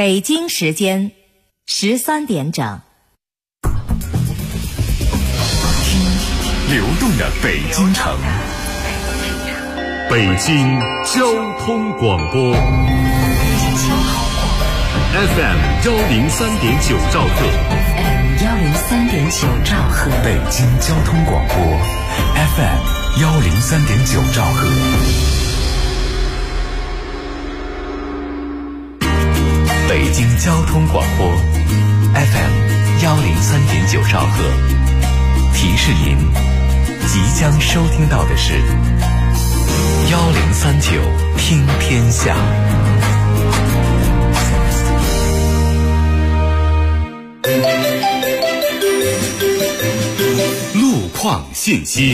北京时间13点整。 听流动的北京城，北京交通广播 FM 103.9兆赫， 103.9兆赫， 北京交通广播 FM 103.9兆赫。北京交通广播 FM 103.9兆赫，提示您即将收听到的是1039听天下。路况信息。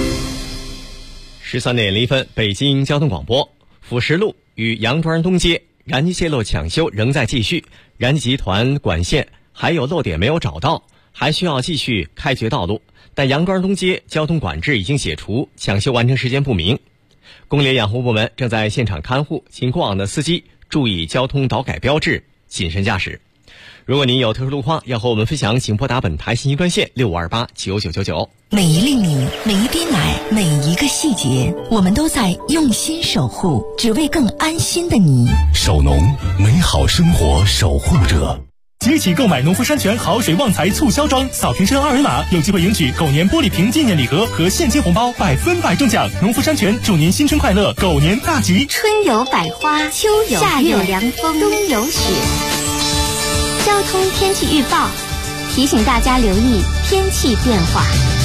13点01分，北京交通广播。辅石路与杨庄东街燃气线路抢修仍在继续，燃气集团管线还有漏点没有找到，还需要继续开掘道路，但杨庄东街交通管制已经解除，抢修完成时间不明。公联养护部门正在现场看护，请过往的司机注意交通导改标志，谨慎驾驶。如果您有特殊路况要和我们分享，请拨打本台信息专线65289999。 每一粒米，每一滴奶，每一个细节，我们都在用心守护，只为更安心的你。 守农，美好生活守护者。 即起购买农夫山泉好水旺财促销装，扫屏申二维码，有机会赢取狗年玻璃瓶纪念礼盒和现金红包，100%中奖。农夫山泉祝您新春快乐，狗年大吉。 春有百花，秋有夏有凉风，冬有雪。交通天气预报提醒大家留意天气变化。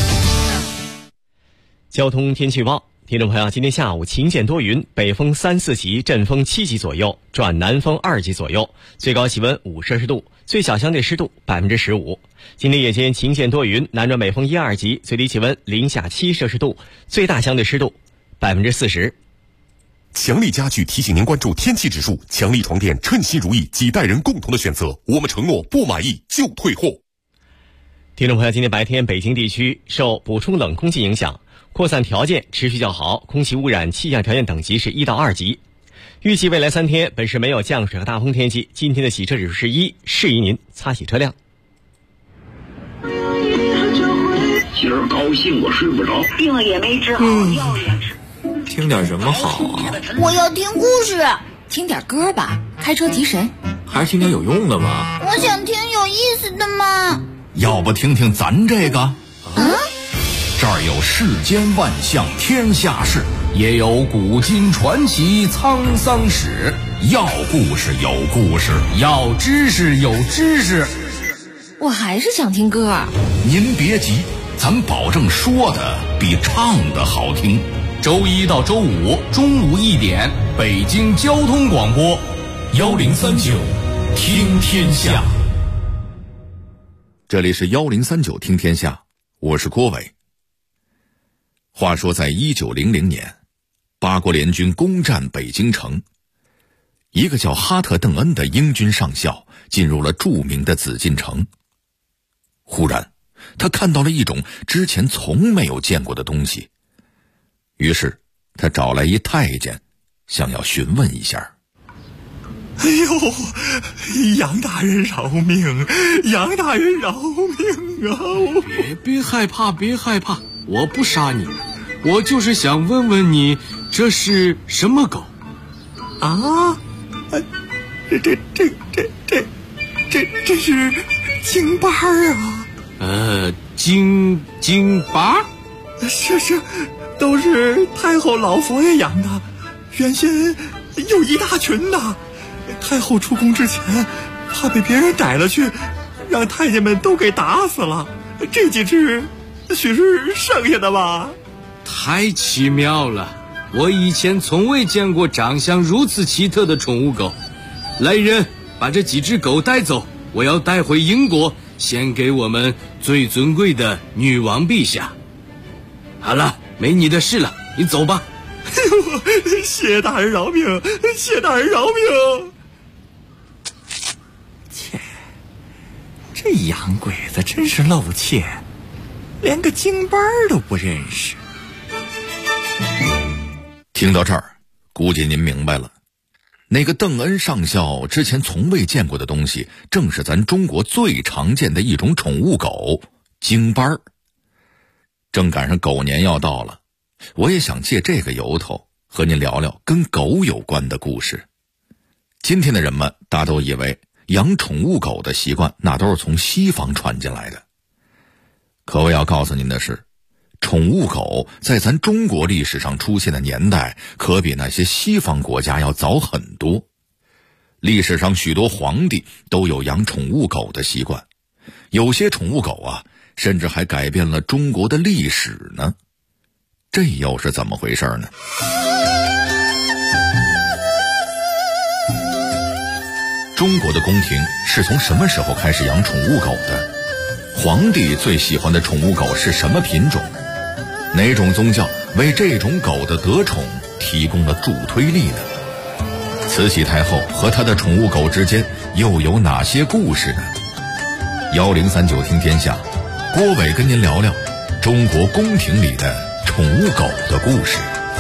交通天气预报，听众朋友，今天下午晴间多云，北风3、4级，阵风7级左右，转南风2级左右，最高气温5摄氏度，最小相对湿度15%。今天夜间晴间多云，南转北风1、2级，最低气温零下7摄氏度，最大相对湿度40%。 强力家具提醒您关注天气指数，强力床垫称心如意，几代人共同的选择，我们承诺不满意就退货。 听众朋友，今天白天北京地区受补充冷空气影响，扩散条件持续较好，空气污染气象条件等级是1到2级。预计未来3天本市没有降水和大风天气，今天的洗车指数是1，适宜您擦洗车辆。 今儿高兴我睡不着， 病了也没治好，药也吃。 听点什么好啊？ 我要听故事。 听点歌吧，开车提神。 还是听点有用的吧。 我想听有意思的嘛。 要不听听咱这个？这儿有世间万象天下事，也有古今传奇沧桑史。要故事有故事，要知识有知识。 我还是想听歌。 您别急，咱保证说的比唱的好听。周一到周五中午1点，北京交通广播1039听天下。这里是1039听天下，我是郭伟。话说在1900年，八国联军攻占北京城，一个叫哈特邓恩的英军上校进入了著名的紫禁城。忽然他看到了一种之前从没有见过的东西，于是他找来一太监，想要询问一下。 哎呦，杨大人饶命，杨大人饶命啊！ 别害怕，别害怕，我不杀你，我就是想问问你，这是什么狗？ 啊？这是京巴啊！ 京巴？ 是，都是太后老佛爷养的，原先有一大群呢。太后出宫之前，怕被别人逮了去，让太监们都给打死了。这几只许是剩下的吧？ 太奇妙了，我以前从未见过长相如此奇特的宠物狗。来人，把这几只狗带走，我要带回英国，献给我们最尊贵的女王陛下。好了，没你的事了，你走吧。 谢大人饶命，谢大人饶命。切，这洋鬼子真是露怯，连个京班都不认识。 听到这儿，估计您明白了， 那个邓恩上校之前从未见过的东西，正是咱中国最常见的一种宠物狗——京巴儿。正赶上狗年要到了，我也想借这个由头和您聊聊跟狗有关的故事。今天的人们大都以为养宠物狗的习惯那都是从西方传进来的，可我要告诉您的是，宠物狗在咱中国历史上出现的年代可比那些西方国家要早很多。历史上许多皇帝都有养宠物狗的习惯，有些宠物狗啊，甚至还改变了中国的历史呢。这又是怎么回事呢？中国的宫廷是从什么时候开始养宠物狗的？皇帝最喜欢的宠物狗是什么品种？哪种宗教为这种狗的得宠提供了助推力呢？慈禧太后和她的宠物狗之间又有哪些故事呢？1039听天下，郭伟跟您聊聊中国宫廷里的宠物狗的故事。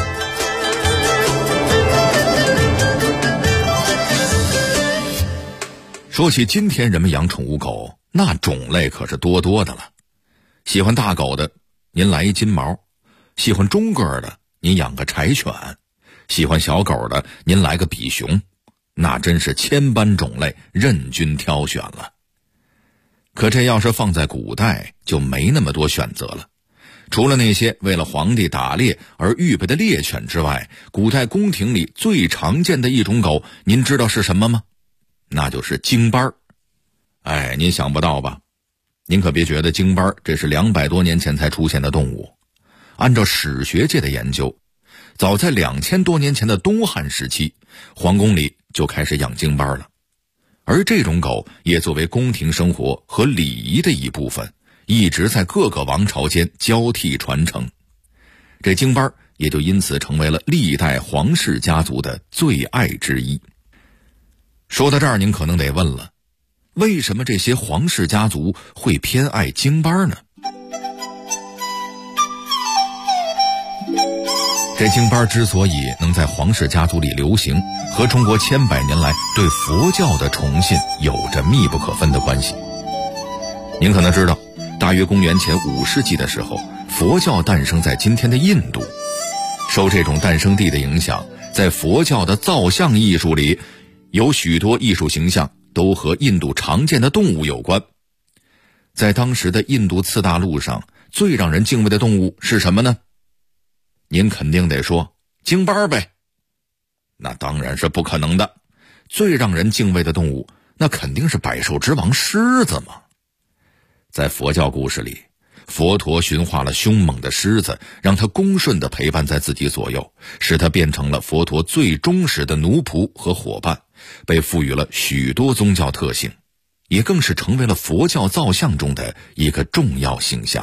说起今天人们养宠物狗，那种类可是多多的了。喜欢大狗的，您来一金毛；喜欢中个的，您养个柴犬；喜欢小狗的，您来个比熊。那真是千般种类，任君挑选了。可这要是放在古代，就没那么多选择了。除了那些为了皇帝打猎而预备的猎犬之外，古代宫廷里最常见的一种狗，您知道是什么吗？那就是京巴儿。哎，您想不到吧？您可别觉得京巴儿这是200多年前才出现的动物。按照史学界的研究，早在2000多年前的东汉时期，皇宫里就开始养京巴儿了。而这种狗也作为宫廷生活和礼仪的一部分，一直在各个王朝间交替传承。这京巴儿也就因此成为了历代皇室家族的最爱之一。说到这儿，您可能得问了，为什么这些皇室家族会偏爱京巴儿呢？这京巴儿之所以能在皇室家族里流行，和中国千百年来对佛教的崇信有着密不可分的关系。您可能知道，大约公元前5世纪的时候，佛教诞生在今天的印度。受这种诞生地的影响，在佛教的造像艺术里，有许多艺术形象都和印度常见的动物有关。在当时的印度次大陆上，最让人敬畏的动物是什么呢？您肯定得说京巴儿呗。那当然是不可能的。最让人敬畏的动物，那肯定是百兽之王狮子嘛。在佛教故事里，佛陀驯化了凶猛的狮子，让它恭顺地陪伴在自己左右，使它变成了佛陀最忠实的奴仆和伙伴，被赋予了许多宗教特性，也更是成为了佛教造像中的一个重要形象。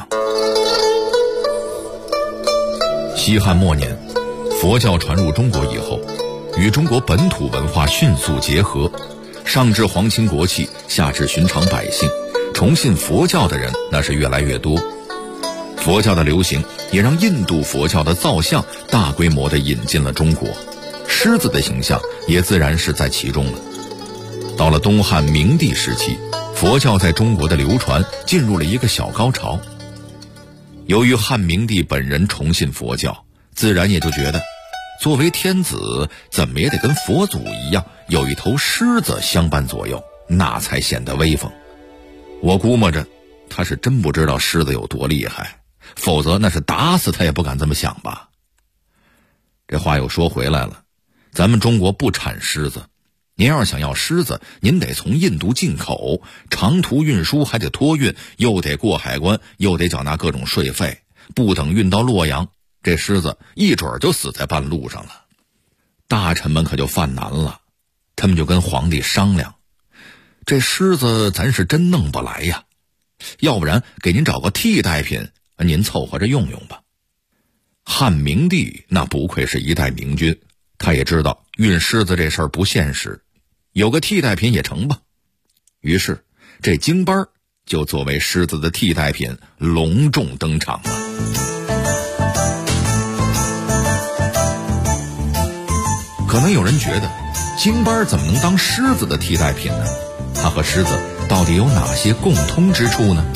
西汉末年，佛教传入中国以后，与中国本土文化迅速结合，上至皇亲国戚，下至寻常百姓，崇信佛教的人那是越来越多。佛教的流行也让印度佛教的造像大规模地引进了中国，狮子的形象也自然是在其中了。到了东汉明帝时期，佛教在中国的流传进入了一个小高潮。由于汉明帝本人崇信佛教，自然也就觉得作为天子，怎么也得跟佛祖一样，有一头狮子相伴左右，那才显得威风。我估摸着他是真不知道狮子有多厉害，否则那是打死他也不敢这么想吧。这话又说回来了，咱们中国不产狮子，您要是想要狮子，您得从印度进口，长途运输还得托运，又得过海关，又得缴纳各种税费，不等运到洛阳，这狮子一准就死在半路上了。大臣们可就犯难了，他们就跟皇帝商量，这狮子咱是真弄不来呀，要不然给您找个替代品，您凑合着用用吧。汉明帝那不愧是一代明君，他也知道运狮子这事儿不现实，有个替代品也成吧。于是这京巴儿就作为狮子的替代品隆重登场了。可可能有人觉得京巴怎么能当狮子的替代品呢？它和狮子到底有哪些共通之处呢？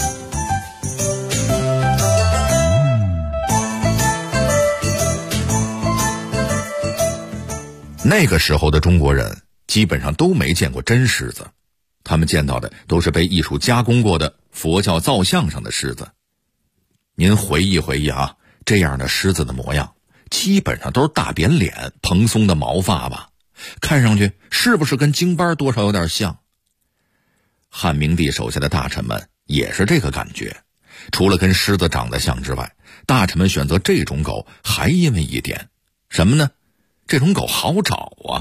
那个时候的中国人基本上都没见过真狮子，他们见到的都是被艺术加工过的佛教造像上的狮子。您回忆回忆啊，这样的狮子的模样基本上都是大扁脸、蓬松的毛发吧，看上去是不是跟京巴多少有点像？汉明帝手下的大臣们也是这个感觉，除了跟狮子长得像之外，大臣们选择这种狗还因为一点什么呢？这种狗好找啊。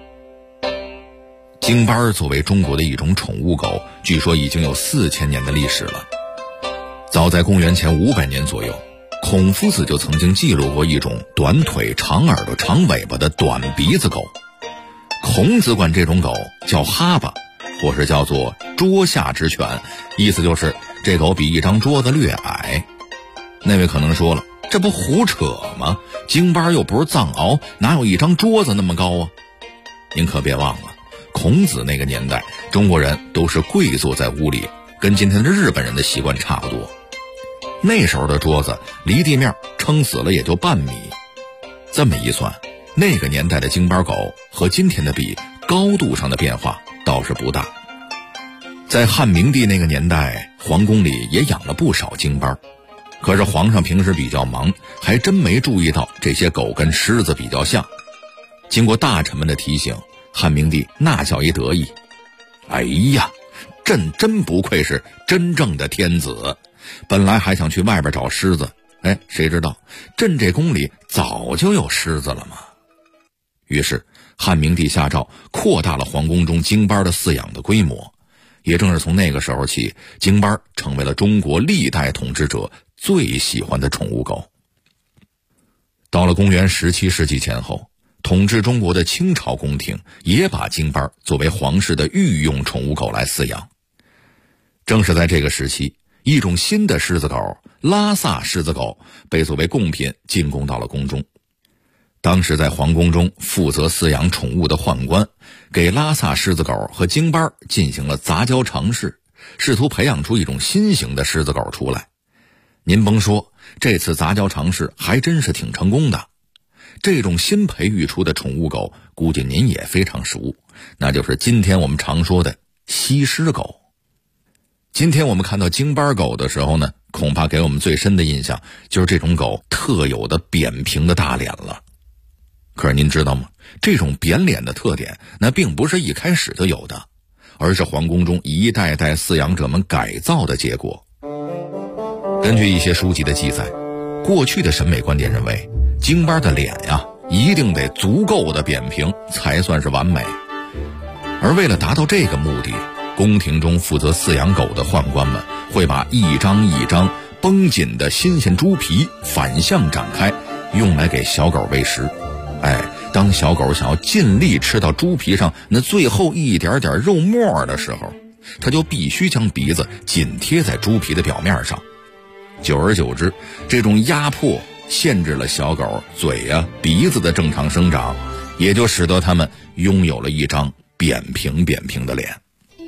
京巴作为中国的一种宠物狗，据说已经有4000年的历史了。早在公元前500年左右，孔夫子就曾经记录过一种短腿、长耳朵、长尾巴的短鼻子狗。孔子管这种狗叫哈巴，或是叫做桌下之犬，意思就是这狗比一张桌子略矮。那位可能说了，这不胡扯吗？京巴又不是藏獒，哪有一张桌子那么高啊？您可别忘了，孔子那个年代，中国人都是跪坐在屋里，跟今天的日本人的习惯差不多。那时候的桌子离地面撑死了也就半米，这么一算，那个年代的京巴狗和今天的比，高度上的变化倒是不大。在汉明帝那个年代，皇宫里也养了不少京巴，可是皇上平时比较忙，还真没注意到这些狗跟狮子比较像。经过大臣们的提醒，汉明帝那叫一得意，哎呀，朕真不愧是真正的天子，本来还想去外边找狮子，谁知道朕这宫里早就有狮子了嘛。于是汉明帝下诏扩大了皇宫中京巴的饲养的规模。也正是从那个时候起，京巴成为了中国历代统治者最喜欢的宠物狗。到了公元17世纪前后，统治中国的清朝宫廷也把京巴作为皇室的御用宠物狗来饲养。正是在这个时期，一种新的狮子狗拉萨狮子狗被作为贡品进贡到了宫中。当时在皇宫中负责饲养宠物的宦官，给拉萨狮子狗和京巴进行了杂交尝试，试图培养出一种新型的狮子狗出来。您甭说，这次杂交尝试还真是挺成功的。这种新培育出的宠物狗，估计您也非常熟，那就是今天我们常说的西施狗。今天我们看到京巴狗的时候呢，恐怕给我们最深的印象就是这种狗特有的扁平的大脸了。可是您知道吗？这种扁脸的特点，那并不是一开始就有的，而是皇宫中一代代饲养者们改造的结果。根据一些书籍的记载，过去的审美观点认为，京巴的脸一定得足够的扁平才算是完美。而为了达到这个目的，宫廷中负责饲养狗的宦官们会把一张一张绷紧的新鲜猪皮反向展开，用来给小狗喂食。当小狗想要尽力吃到猪皮上那最后一点点肉末的时候，它就必须将鼻子紧贴在猪皮的表面上。久而久之，这种压迫限制了小狗嘴鼻子的正常生长，也就使得它们拥有了一张扁平的脸。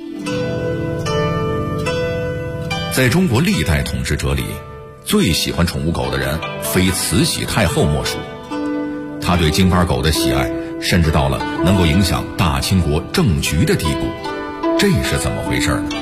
在中国历代统治者里，最喜欢宠物狗的人非慈禧太后莫属。他对京巴狗的喜爱甚至到了能够影响大清国政局的地步，这是怎么回事呢？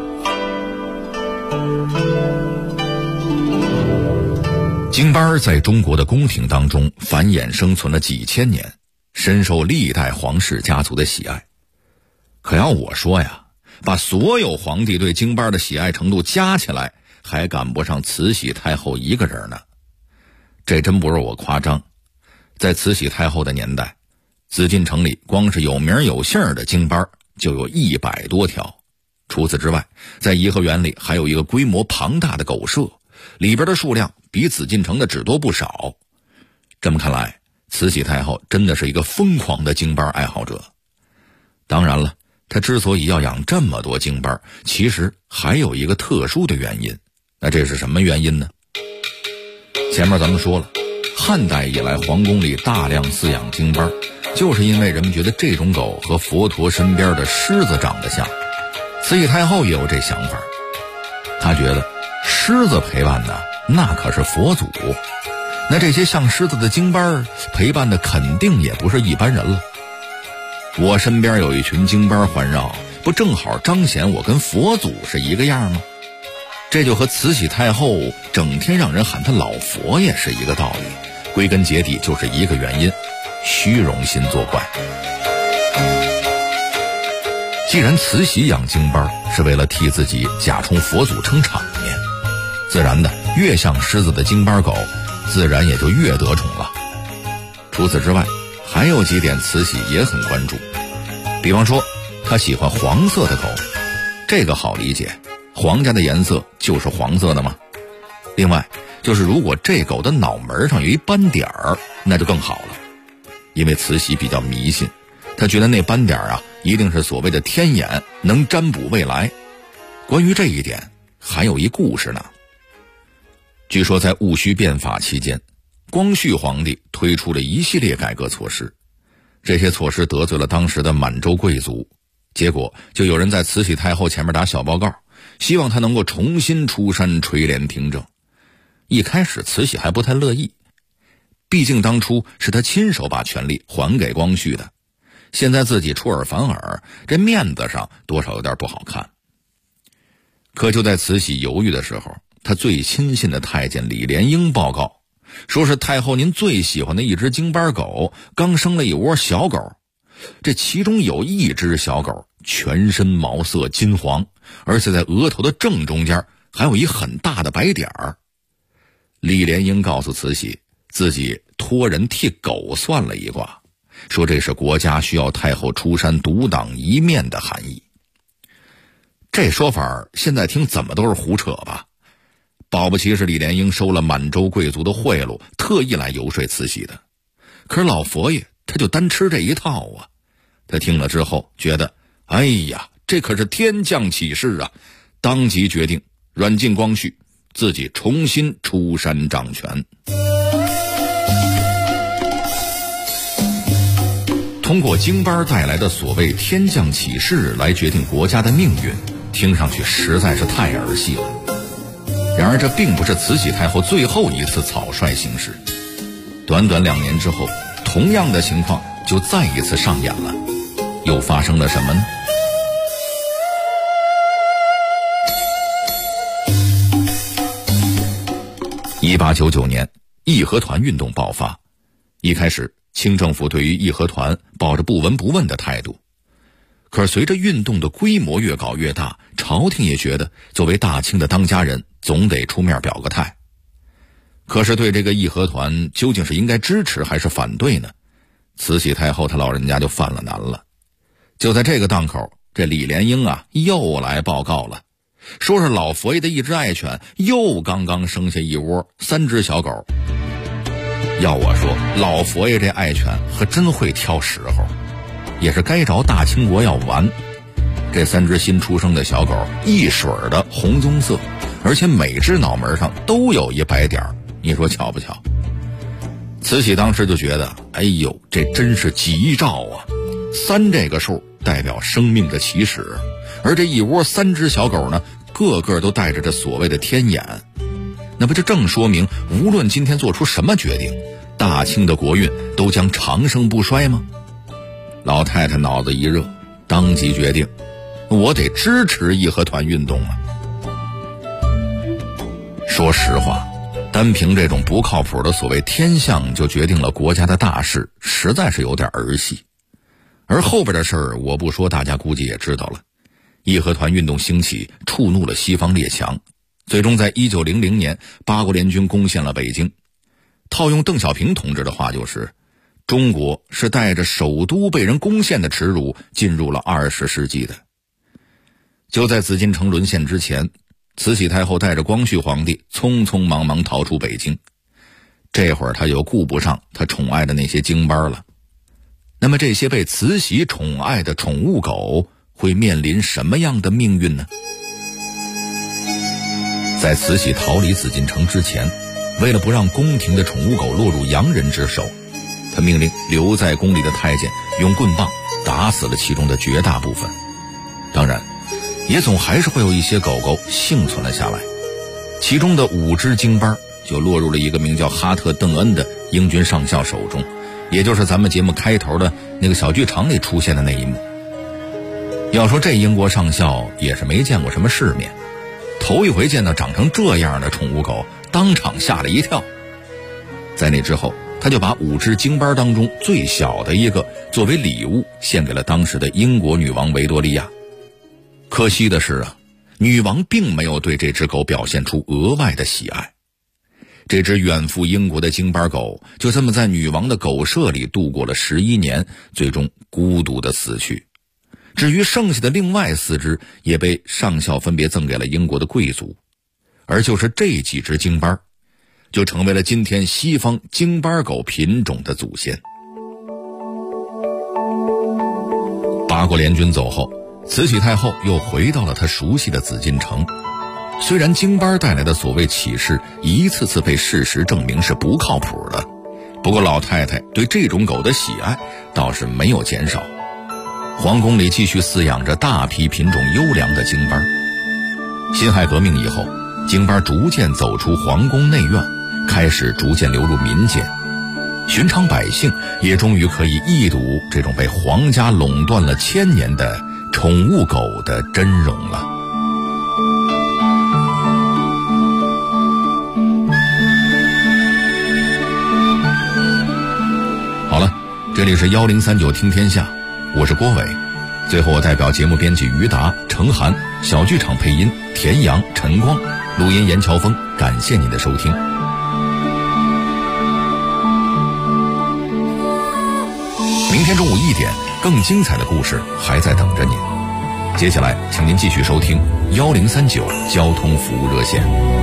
京巴在中国的宫廷当中繁衍生存了几千年，深受历代皇室家族的喜爱。可要我说把所有皇帝对京巴的喜爱程度加起来，还赶不上慈禧太后一个人呢。这真不是我夸张。在慈禧太后的年代，紫禁城里光是有名有姓的京巴就有100多条。除此之外，在颐和园里还有一个规模庞大的狗舍，里边的数量比紫禁城的只多不少。这么看来，慈禧太后真的是一个疯狂的京巴爱好者。当然了，她之所以要养这么多京巴，其实还有一个特殊的原因。那这是什么原因呢？前面咱们说了，汉代以来皇宫里大量饲养京巴， 就是因为人们觉得这种狗和佛陀身边的狮子长得像。慈禧太后也有这想法，她觉得狮子陪伴的那可是佛祖，那这些像狮子的京班陪伴的肯定也不是一般人了。我身边有一群京班环绕，不正好彰显我跟佛祖是一个样吗？这就和慈禧太后整天让人喊她老佛爷是一个道理，归根结底就是一个原因，虚荣心作怪。既然慈禧养京班是为了替自己假充佛祖撑场面，自然的越像狮子的京班狗自然也就越得宠了。除此之外，还有几点慈禧也很关注，比方说她喜欢黄色的狗，这个好理解，皇家的颜色就是黄色的嘛。另外就是如果这狗的脑门上有一斑点儿，那就更好了，因为慈禧比较迷信，她觉得那斑点啊一定是所谓的天眼，能占卜未来。关于这一点还有一故事呢。据说在戊戌变法期间，光绪皇帝推出了一系列改革措施，这些措施得罪了当时的满洲贵族，结果就有人在慈禧太后前面打小报告，希望她能够重新出山垂帘听政。一开始慈禧还不太乐意，毕竟当初是她亲手把权力还给光绪的，现在自己出尔反尔，这面子上多少有点不好看。可就在慈禧犹豫的时候，她最亲信的太监李莲英报告，说是太后您最喜欢的一只京班狗刚生了一窝小狗，这其中有一只小狗全身毛色金黄，而且在额头的正中间还有一很大的白点儿。李莲英告诉慈禧，自己托人替狗算了一卦，说这是国家需要太后出山独当一面的含义。这说法现在听怎么都是胡扯吧，保不齐是李莲英收了满洲贵族的贿赂，特意来游说慈禧的。可是老佛爷他就单吃这一套啊，他听了之后觉得，哎呀，这可是天降启示啊，当即决定软禁光绪，自己重新出山掌权。通过京班带来的所谓天降启示来决定国家的命运，听上去实在是太儿戏了。然而这并不是慈禧太后最后一次草率行事，短短2年之后，同样的情况就再一次上演了。又发生了什么呢？1899年，义和团运动爆发。一开始，清政府对于义和团抱着不闻不问的态度，可是随着运动的规模越搞越大，朝廷也觉得作为大清的当家人，总得出面表个态。可是对这个义和团究竟是应该支持还是反对呢？慈禧太后她老人家就犯了难了。就在这个档口，这李莲英啊又来报告了，说是老佛爷的一只爱犬又刚刚生下一窝3只小狗。要我说，老佛爷这爱犬可真会挑时候，也是该着大清国要完。这3只新出生的小狗一水儿的红棕色，而且每只脑门上都有一白点儿，你说巧不巧？慈禧当时就觉得，哎呦，这真是吉兆啊！3这个数代表生命的起始，而这一窝3只小狗呢，个个都带着这所谓的天眼，那不就正说明无论今天做出什么决定，大清的国运都将长盛不衰吗？老太太脑子一热，当即决定，我得支持义和团运动啊！说实话，单凭这种不靠谱的所谓天象就决定了国家的大事，实在是有点儿戏。而后边的事儿我不说，大家估计也知道了。义和团运动兴起，触怒了西方列强，最终在1900年八国联军攻陷了北京。套用邓小平同志的话就是，中国是带着首都被人攻陷的耻辱进入了20世纪的。就在紫禁城沦陷之前，慈禧太后带着光绪皇帝匆匆忙忙逃出北京，这会儿他又顾不上他宠爱的那些京班了。那么这些被慈禧宠爱的宠物狗会面临什么样的命运呢？在慈禧逃离紫禁城之前，为了不让宫廷的宠物狗落入洋人之手， 他命令留在宫里的太监用棍棒打死了其中的绝大部分。当然，也总还是会有一些狗狗幸存了下来，其中的5只京巴就落入了一个名叫哈特·邓恩的英军上校手中，也就是咱们节目开头的那个小剧场里出现的那一幕。要说这英国上校也是没见过什么世面，头一回见到长成这样的宠物狗，当场吓了一跳。在那之后，他就把5只京巴当中最小的一个作为礼物献给了当时的英国女王维多利亚。可惜的是啊，女王并没有对这只狗表现出额外的喜爱。这只远赴英国的京巴狗就这么在女王的狗舍里度过了11年，最终孤独的死去。至于剩下的另外4只也被上校分别赠给了英国的贵族，而就是这几只京巴就成为了今天西方京巴狗品种的祖先。八国联军走后，慈禧太后又回到了她熟悉的紫禁城。虽然京巴带来的所谓启示一次次被事实证明是不靠谱的，不过老太太对这种狗的喜爱倒是没有减少。皇宫里继续饲养着大批品种优良的京巴。辛亥革命以后，京巴逐渐走出皇宫内院，开始逐渐流入民间，寻常百姓也终于可以一睹这种被皇家垄断了1000年的宠物狗的真容了。好了，这里是1039听天下，我是郭伟。最后我代表节目编辑于达、程涵，小剧场配音田阳、陈光，录音严乔峰，感谢您的收听。明天中午1点，更精彩的故事还在等着您。接下来请您继续收听1039交通服务热线。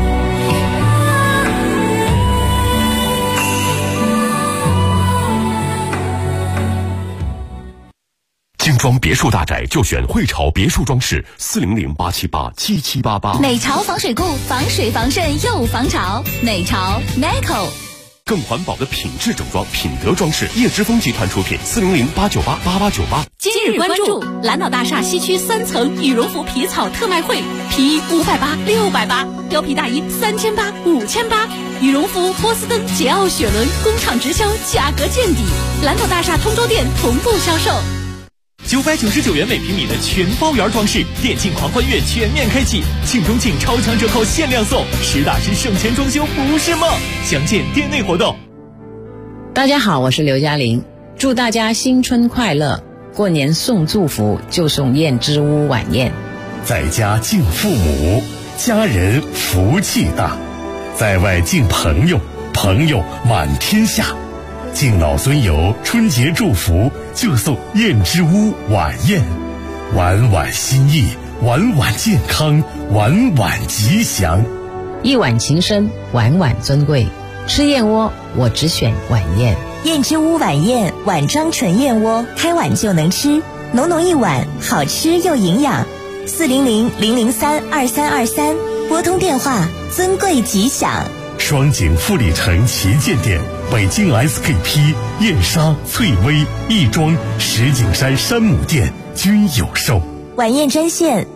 精装别墅大宅就选汇潮别墅装饰，400-878-7788。 美潮防水固，防水防渗又防潮。美潮 Meco。 更环保的品质整装，品德装饰，叶之峰集团出品，400-898-8898。 今日关注蓝岛大厦西区3层羽绒服皮草特卖会，皮衣580、680，貂皮大衣3800、5800，羽绒服波司登、捷奥雪伦工厂直销，价格见底。蓝岛大厦通州店同步销售。 999元每平米的全包圆装饰，电竞狂欢月全面开启，庆中庆超强折扣限量送，实打实省钱装修不是梦。详见店内活动。 大家好，我是刘嘉玲，祝大家新春快乐！过年送祝福就送燕之屋晚宴。 在家敬父母，家人福气大；在外敬朋友，朋友满天下。敬老尊友春节祝福就送燕之屋晚宴，晚晚心意，晚晚健康，晚晚吉祥。 一碗情深，晚晚尊贵。吃燕窝我只选晚宴。 燕之屋晚宴，碗装纯燕窝，开碗就能吃，浓浓一碗，好吃又营养。400-003-2323，拨通电话，尊贵吉祥。 双井富里城旗舰店，北京 SKP、燕莎、翠微、亦庄、石景山山姆店均有售。 晚宴专线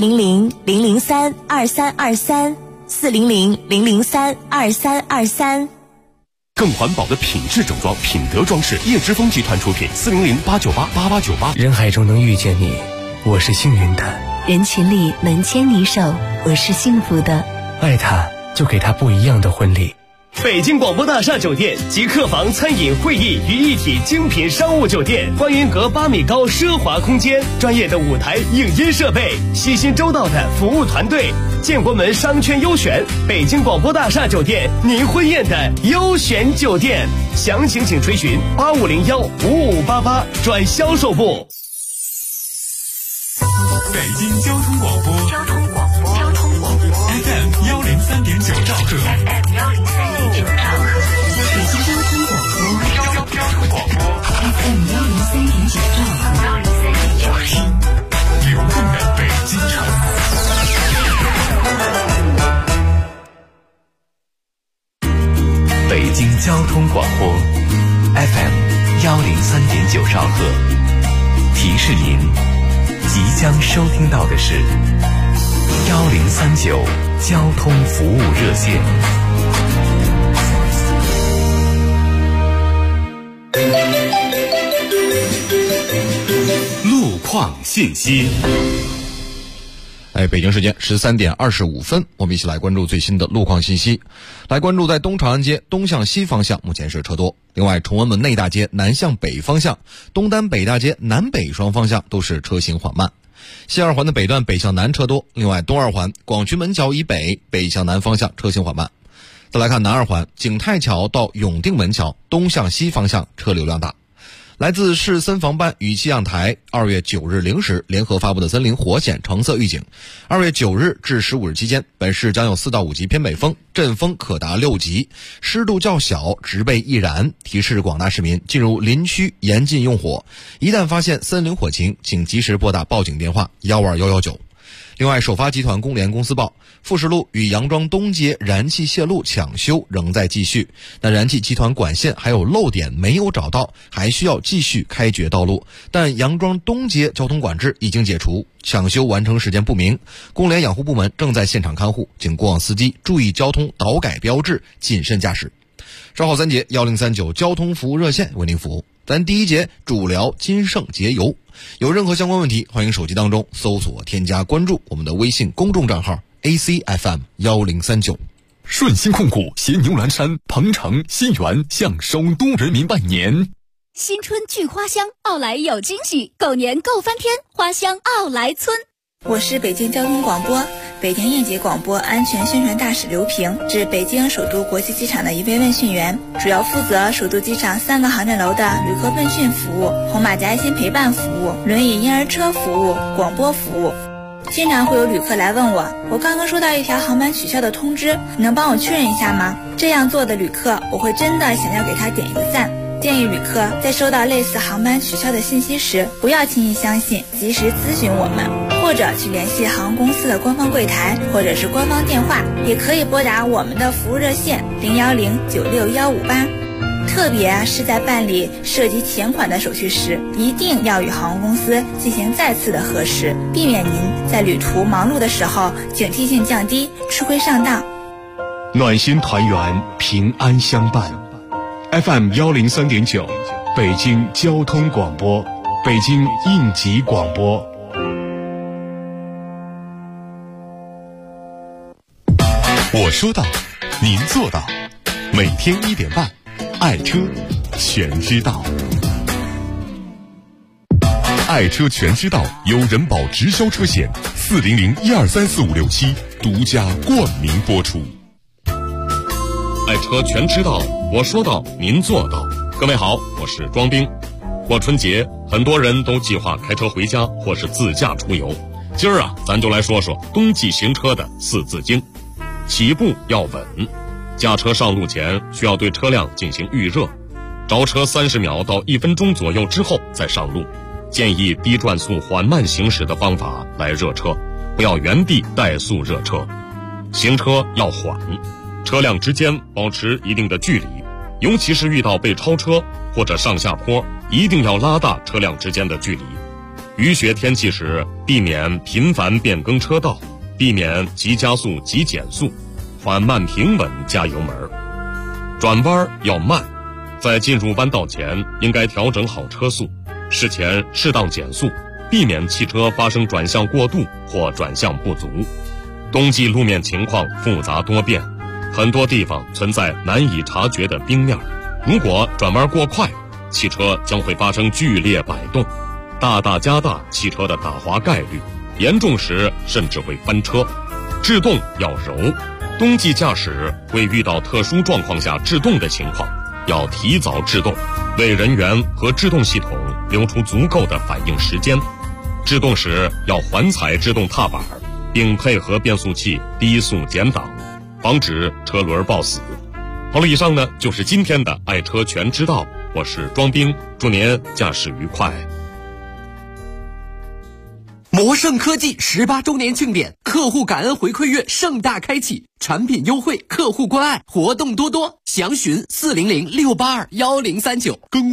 400-003-2323， 400-003-2323。 更环保的品质整装，品德装饰，叶之峰集团出品，400-898-8898。 人海中能遇见你，我是幸运的； 人群里能牵你手，我是幸福的。 爱他，就给他不一样的婚礼。 北京广播大厦酒店集客房、餐饮、会议于一体精品商务酒店，观云阁8米高奢华空间，专业的舞台影音设备，细心周到的服务团队，建国门商圈优选，北京广播大厦酒店，您婚宴的优选酒店。详情请垂询8501-5588转销售部。 北京交通广播FM 103.9兆赫， 北京交通广播FM 103.9兆赫， 流动的北京城。北京交通广播 FM 103.9兆赫。提示您，即将收听到的是1039交通服务热线。 路况信息。 北京时间13点25分，我们一起来关注最新的路况信息。来关注在东长安街东向西方向目前是车多，另外崇文门内大街南向北方向、东单北大街南北双方向都是车行缓慢。西二环的北段北向南车多，另外东二环广渠门桥以北北向南方向车行缓慢。再来看南二环景泰桥到永定门桥东向西方向车流量大。来自市森防办与气象台2月9日0时联合发布的森林火险橙色预警，2月9日至15日期间，本市将有4到5级偏北风，阵风可达6级，湿度较小，植被易燃，提示广大市民进入林区严禁用火，一旦发现森林火情，请及时拨打报警电话12119。另外，首发集团工联公司报，富士路与杨庄东街燃气泄漏抢修仍在继续。那燃气集团管线还有漏点没有找到，还需要继续开掘道路。但杨庄东街交通管制已经解除，抢修完成时间不明。工联养护部门正在现场看护，请过往司机注意交通导改标志，谨慎驾驶。稍后3节1039交通服务热线为您服务。咱第一节主聊金盛节油，有任何相关问题，欢迎手机当中搜索添加关注我们的微信公众账号 ACFM1039。 顺鑫控股携牛栏山、鹏城、新源向首都人民拜年。 新春聚花香，奥莱有惊喜，狗年够翻天，花香奥莱村。 我是北京交通广播北京应急广播安全宣传大使刘平，是北京首都国际机场的一位问讯员，主要负责首都机场3个航站楼的旅客问讯服务、红马甲爱心陪伴服务、轮椅婴儿车服务、广播服务。经常会有旅客来问我刚刚收到一条航班取消的通知，你能帮我确认一下吗？这样做的旅客，我会真的想要给他点一个赞。建议旅客在收到类似航班取消的信息时，不要轻易相信，及时咨询我们，或者去联系航空公司的官方柜台或者是官方电话，也可以拨打我们的服务热线010-96158。特别是在办理涉及钱款的手续时，一定要与航空公司进行再次的核实，避免您在旅途忙碌的时候警惕性降低，吃亏上当。 暖心团圆，平安相伴。FM103.9，北京交通广播，北京应急广播。 我说到，您做到。每天1点半，爱车全知道。爱车全知道由人保直销车险400-1234567独家冠名播出。 爱车全知道，我说到您做到。各位好，我是庄兵。过春节，很多人都计划开车回家或是自驾出游。今儿咱就来说说冬季行车的4字经。起步要稳，驾车上路前需要对车辆进行预热，着车30秒到1分钟左右之后再上路。建议低转速缓慢行驶的方法来热车，不要原地怠速热车。行车要缓，车辆之间保持一定的距离，尤其是遇到被超车或者上下坡，一定要拉大车辆之间的距离。雨雪天气时，避免频繁变更车道，避免急加速急减速，缓慢平稳加油门。转弯要慢，在进入弯道前应该调整好车速，事前适当减速，避免汽车发生转向过度或转向不足。冬季路面情况复杂多变，很多地方存在难以察觉的冰面，如果转弯过快，汽车将会发生剧烈摆动，大大加大汽车的打滑概率，严重时甚至会翻车。制动要柔，冬季驾驶会遇到特殊状况下制动的情况，要提早制动，为人员和制动系统留出足够的反应时间。制动时要缓踩制动踏板，并配合变速器低速减档，防止车轮抱死。好了，以上呢就是今天的爱车全知道，我是庄兵，祝您驾驶愉快。 摩盛科技18周年庆典，客户感恩回馈月盛大开启，产品优惠，客户关爱，活动多多，详询400-682-1039。